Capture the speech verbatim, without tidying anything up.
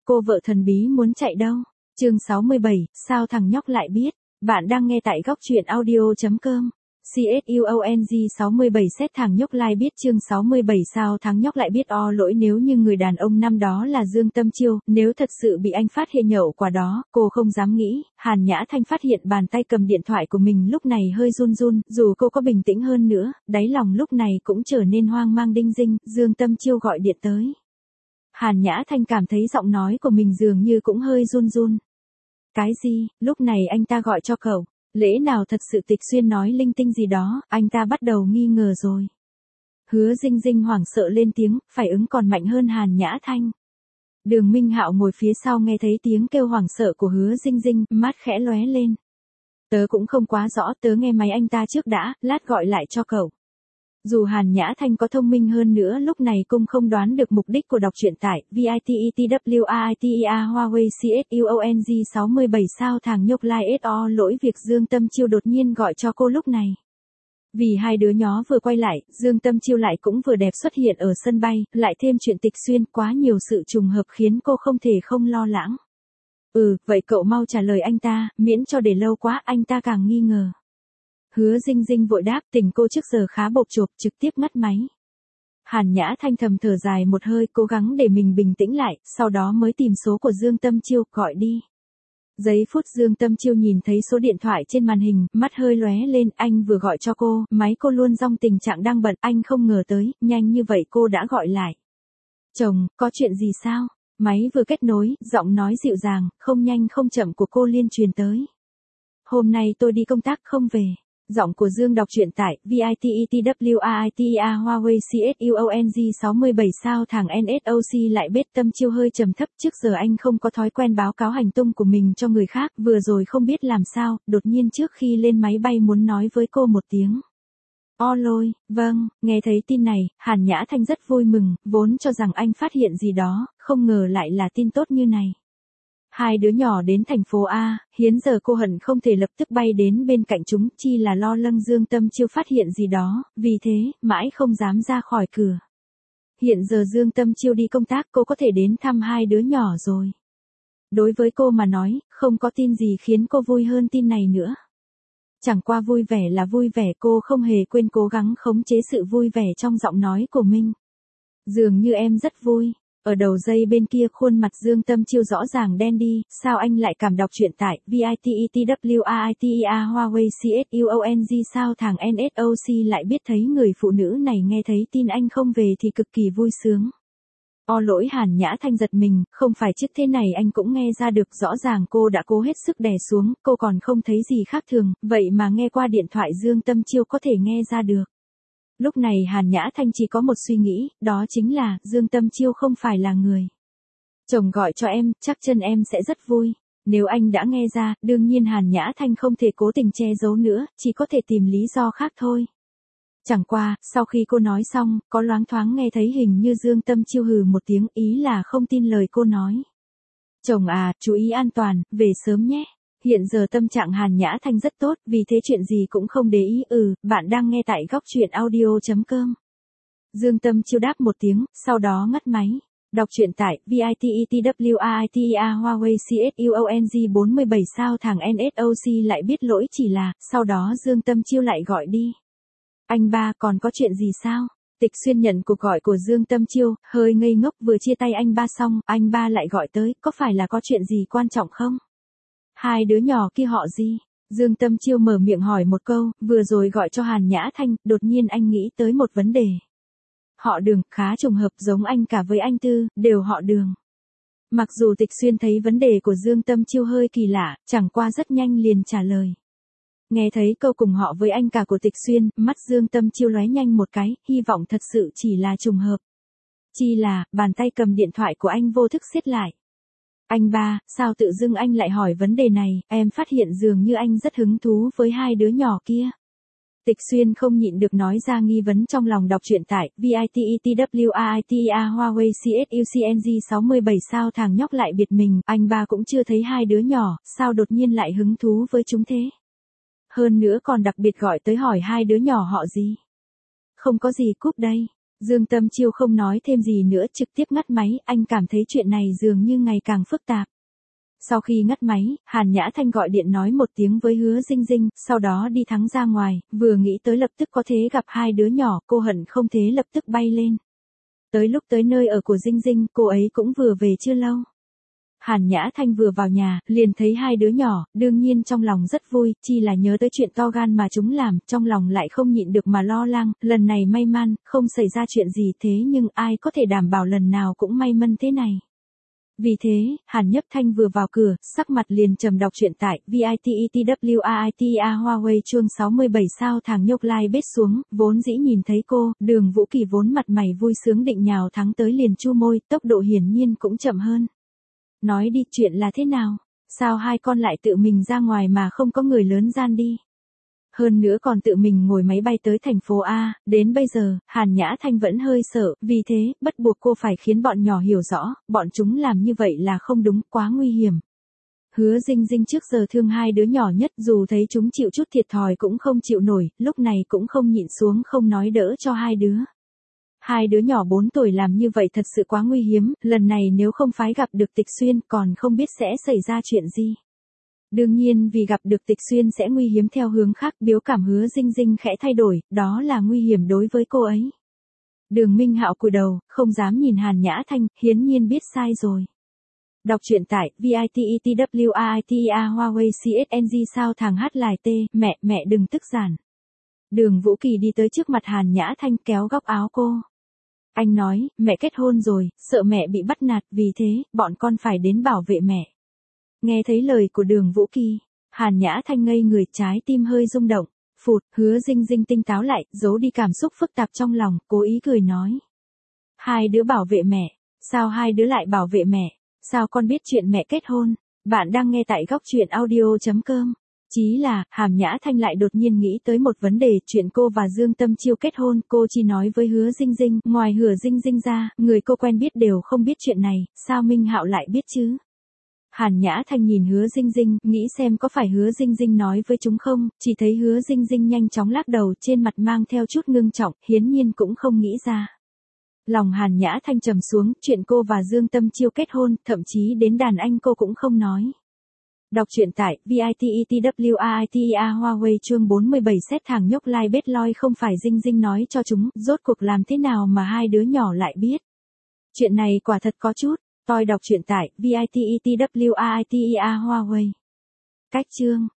cô vợ thần bí muốn chạy đâu? Chương sáu mươi bảy, sao thằng nhóc lại biết? Bạn đang nghe tại góc truyện audio chấm com. CSUONG sáu mươi bảy xét thằng nhóc lai biết chương sáu mươi bảy sao thằng nhóc lại biết o lỗi nếu như người đàn ông năm đó là Dương Tâm Chiêu, nếu thật sự bị anh phát hiện nhậu quả đó, cô không dám nghĩ. Hàn Nhã Thanh phát hiện bàn tay cầm điện thoại của mình lúc này hơi run run, dù cô có bình tĩnh hơn nữa, đáy lòng lúc này cũng trở nên hoang mang đinh dinh. Dương Tâm Chiêu gọi điện tới. Hàn Nhã Thanh cảm thấy giọng nói của mình dường như cũng hơi run run. Cái gì, lúc này anh ta gọi cho cậu? Lẽ nào thật sự Tịch Xuyên nói linh tinh gì đó, anh ta bắt đầu nghi ngờ rồi. Hứa Dinh Dinh hoảng sợ lên tiếng, phải ứng còn mạnh hơn Hàn Nhã Thanh. Đường Minh Hạo ngồi phía sau nghe thấy tiếng kêu hoảng sợ của Hứa Dinh Dinh, mắt khẽ lóe lên. Tớ cũng không quá rõ, tớ nghe máy anh ta trước đã, lát gọi lại cho cậu. Dù Hàn Nhã Thanh có thông minh hơn nữa lúc này cũng không đoán được mục đích của đọc truyện tại VITETWAITEA Huawei CSUONG sáu mươi bảy sao thằng nhóc lai so lỗi việc Dương Tâm Chiêu đột nhiên gọi cho cô lúc này. Vì hai đứa nhó vừa quay lại, Dương Tâm Chiêu lại cũng vừa đẹp xuất hiện ở sân bay, lại thêm chuyện Tịch Xuyên, quá nhiều sự trùng hợp khiến cô không thể không lo lắng. Ừ, vậy cậu mau trả lời anh ta, miễn cho để lâu quá anh ta càng nghi ngờ. Hứa Dinh Dinh vội đáp, tình cô trước giờ khá bộp chộp, trực tiếp ngắt máy. Hàn Nhã Thanh thầm thở dài một hơi, cố gắng để mình bình tĩnh lại, sau đó mới tìm số của Dương Tâm Chiêu, gọi đi. Giây phút Dương Tâm Chiêu nhìn thấy số điện thoại trên màn hình, mắt hơi lóe lên, anh vừa gọi cho cô, máy cô luôn trong tình trạng đang bận, anh không ngờ tới, nhanh như vậy cô đã gọi lại. Chồng, có chuyện gì sao? Máy vừa kết nối, giọng nói dịu dàng, không nhanh không chậm của cô liên truyền tới. Hôm nay tôi đi công tác không về. Giọng của Dương đọc truyện tại VITETWAITEA Huawei CSUONG sáu mươi bảy sao thằng en ét o xê lại biết. Tâm Chiêu hơi trầm thấp, trước giờ anh không có thói quen báo cáo hành tung của mình cho người khác, vừa rồi không biết làm sao, đột nhiên trước khi lên máy bay muốn nói với cô một tiếng. O lôi, vâng, nghe thấy tin này, Hàn Nhã Thanh rất vui mừng, vốn cho rằng anh phát hiện gì đó, không ngờ lại là tin tốt như này. Hai đứa nhỏ đến thành phố A, hiến giờ cô hận không thể lập tức bay đến bên cạnh chúng, chi là lo lắng Dương Tâm Chiêu phát hiện gì đó, vì thế, mãi không dám ra khỏi cửa. Hiện giờ Dương Tâm Chiêu đi công tác, cô có thể đến thăm hai đứa nhỏ rồi. Đối với cô mà nói, không có tin gì khiến cô vui hơn tin này nữa. Chẳng qua vui vẻ là vui vẻ, cô không hề quên cố gắng khống chế sự vui vẻ trong giọng nói của mình. Dường như em rất vui. Ở đầu dây bên kia khuôn mặt Dương Tâm Chiêu rõ ràng đen đi, sao anh lại cảm đọc truyện tại VITETWAITEA Huawei CSUONG sao thằng en ét o xê lại biết. Thấy người phụ nữ này nghe thấy tin anh không về thì cực kỳ vui sướng. O lỗi Hàn Nhã Thanh giật mình, không phải trước thế này anh cũng nghe ra được, rõ ràng cô đã cố hết sức đè xuống, cô còn không thấy gì khác thường, vậy mà nghe qua điện thoại Dương Tâm Chiêu có thể nghe ra được. Lúc này Hàn Nhã Thanh chỉ có một suy nghĩ, đó chính là, Dương Tâm Chiêu không phải là người. Chồng gọi cho em, chắc chân em sẽ rất vui. Nếu anh đã nghe ra, đương nhiên Hàn Nhã Thanh không thể cố tình che giấu nữa, chỉ có thể tìm lý do khác thôi. Chẳng qua, sau khi cô nói xong, có loáng thoáng nghe thấy hình như Dương Tâm Chiêu hừ một tiếng, ý là không tin lời cô nói. Chồng à, chú ý an toàn, về sớm nhé. Hiện giờ tâm trạng Hàn Nhã Thanh rất tốt, vì thế chuyện gì cũng không để ý. Ừ, bạn đang nghe tại góc truyện audio chấm com. Dương Tâm Chiêu đáp một tiếng, sau đó ngắt máy. Đọc truyện tại VITETWAITEA Huawei CSUONG bốn mươi bảy sao thằng en ét o xê lại biết lỗi chỉ là, sau đó Dương Tâm Chiêu lại gọi đi. Anh ba, còn có chuyện gì sao? Tịch Xuyên nhận cuộc gọi của Dương Tâm Chiêu, hơi ngây ngốc, vừa chia tay anh ba xong, anh ba lại gọi tới, có phải là có chuyện gì quan trọng không? Hai đứa nhỏ kia họ gì? Dương Tâm Chiêu mở miệng hỏi một câu, vừa rồi gọi cho Hàn Nhã Thanh, đột nhiên anh nghĩ tới một vấn đề. Họ Đường, khá trùng hợp, giống anh cả với anh Tư, đều họ Đường. Mặc dù Tịch Xuyên thấy vấn đề của Dương Tâm Chiêu hơi kỳ lạ, chẳng qua rất nhanh liền trả lời. Nghe thấy câu cùng họ với anh cả của Tịch Xuyên, mắt Dương Tâm Chiêu lóe nhanh một cái, hy vọng thật sự chỉ là trùng hợp. Chi là, bàn tay cầm điện thoại của anh vô thức siết lại. Anh ba, sao tự dưng anh lại hỏi vấn đề này, em phát hiện dường như anh rất hứng thú với hai đứa nhỏ kia. Tịch Xuyên không nhịn được nói ra nghi vấn trong lòng. Đọc truyện tại VITETWAITEA Huawei CSUONG sáu mươi bảy sao thằng nhóc lại biệt mình, anh ba cũng chưa thấy hai đứa nhỏ, sao đột nhiên lại hứng thú với chúng thế? Hơn nữa còn đặc biệt gọi tới hỏi hai đứa nhỏ họ gì? Không có gì, cúp đây. Dương Tâm Chiêu không nói thêm gì nữa, trực tiếp ngắt máy, anh cảm thấy chuyện này dường như ngày càng phức tạp. Sau khi ngắt máy, Hàn Nhã Thanh gọi điện nói một tiếng với Hứa Dinh Dinh, sau đó đi thắng ra ngoài, vừa nghĩ tới lập tức có thể gặp hai đứa nhỏ, cô hận không thế lập tức bay lên. Tới lúc tới nơi ở của Dinh Dinh, cô ấy cũng vừa về chưa lâu. Hàn Nhã Thanh vừa vào nhà, liền thấy hai đứa nhỏ, đương nhiên trong lòng rất vui, chi là nhớ tới chuyện to gan mà chúng làm, trong lòng lại không nhịn được mà lo lắng, lần này may mắn, không xảy ra chuyện gì thế nhưng ai có thể đảm bảo lần nào cũng may mắn thế này. Vì thế, Hàn Nhấp Thanh vừa vào cửa, sắc mặt liền trầm đọc truyện tại VITETWAITA Huawei chương sáu mươi bảy sao thằng nhóc lai bết xuống, vốn dĩ nhìn thấy cô, Đường Vũ Kỳ vốn mặt mày vui sướng định nhào thắng tới liền chu môi, tốc độ hiển nhiên cũng chậm hơn. Nói đi, chuyện là thế nào? Sao hai con lại tự mình ra ngoài mà không có người lớn gian đi? Hơn nữa còn tự mình ngồi máy bay tới thành phố A, đến bây giờ, Hàn Nhã Thanh vẫn hơi sợ, vì thế, bắt buộc cô phải khiến bọn nhỏ hiểu rõ, bọn chúng làm như vậy là không đúng, quá nguy hiểm. Hứa Dinh Dinh trước giờ thương hai đứa nhỏ nhất, dù thấy chúng chịu chút thiệt thòi cũng không chịu nổi, lúc này cũng không nhịn xuống không nói đỡ cho hai đứa. Hai đứa nhỏ bốn tuổi làm như vậy thật sự quá nguy hiểm, lần này nếu không phái gặp được Tịch Xuyên còn không biết sẽ xảy ra chuyện gì. Đương nhiên vì gặp được Tịch Xuyên sẽ nguy hiểm theo hướng khác, biểu cảm Hứa Dinh Dinh khẽ thay đổi, đó là nguy hiểm đối với cô ấy. Đường Minh Hạo cúi đầu, không dám nhìn Hàn Nhã Thanh, hiển nhiên biết sai rồi. Đọc truyện tại VITETWAITA Huawei xê ét en giê sao thằng hát lại tê, mẹ, mẹ đừng tức giận. Đường Vũ Kỳ đi tới trước mặt Hàn Nhã Thanh kéo góc áo cô. Anh nói, mẹ kết hôn rồi, sợ mẹ bị bắt nạt, vì thế, bọn con phải đến bảo vệ mẹ. Nghe thấy lời của Đường Vũ Kỳ, Hàn Nhã Thanh ngây người, trái tim hơi rung động. Phụt, Hứa Dinh Dinh tinh táo lại, giấu đi cảm xúc phức tạp trong lòng, cố ý cười nói. Hai đứa bảo vệ mẹ, sao hai đứa lại bảo vệ mẹ, sao con biết chuyện mẹ kết hôn? Bạn đang nghe tại góc truyện audio chấm com. Chí là, Hàn Nhã Thanh lại đột nhiên nghĩ tới một vấn đề, chuyện cô và Dương Tâm Chiêu kết hôn, cô chỉ nói với Hứa Dinh Dinh, ngoài Hứa Dinh Dinh ra, người cô quen biết đều không biết chuyện này, sao Minh Hạo lại biết chứ? Hàn Nhã Thanh nhìn Hứa Dinh Dinh, nghĩ xem có phải Hứa Dinh Dinh nói với chúng không, chỉ thấy Hứa Dinh Dinh nhanh chóng lắc đầu, trên mặt mang theo chút ngưng trọng, hiển nhiên cũng không nghĩ ra. Lòng Hàn Nhã Thanh trầm xuống, chuyện cô và Dương Tâm Chiêu kết hôn, thậm chí đến đàn anh cô cũng không nói. Đọc truyện tại VITETWAITA Huawei chương bốn mươi bảy xét thằng nhóc lai bết loi không phải Dinh Dinh nói cho chúng, rốt cuộc làm thế nào mà hai đứa nhỏ lại biết. Chuyện này quả thật có chút, tôi đọc truyện tại VITETWAITA Huawei. Cách chương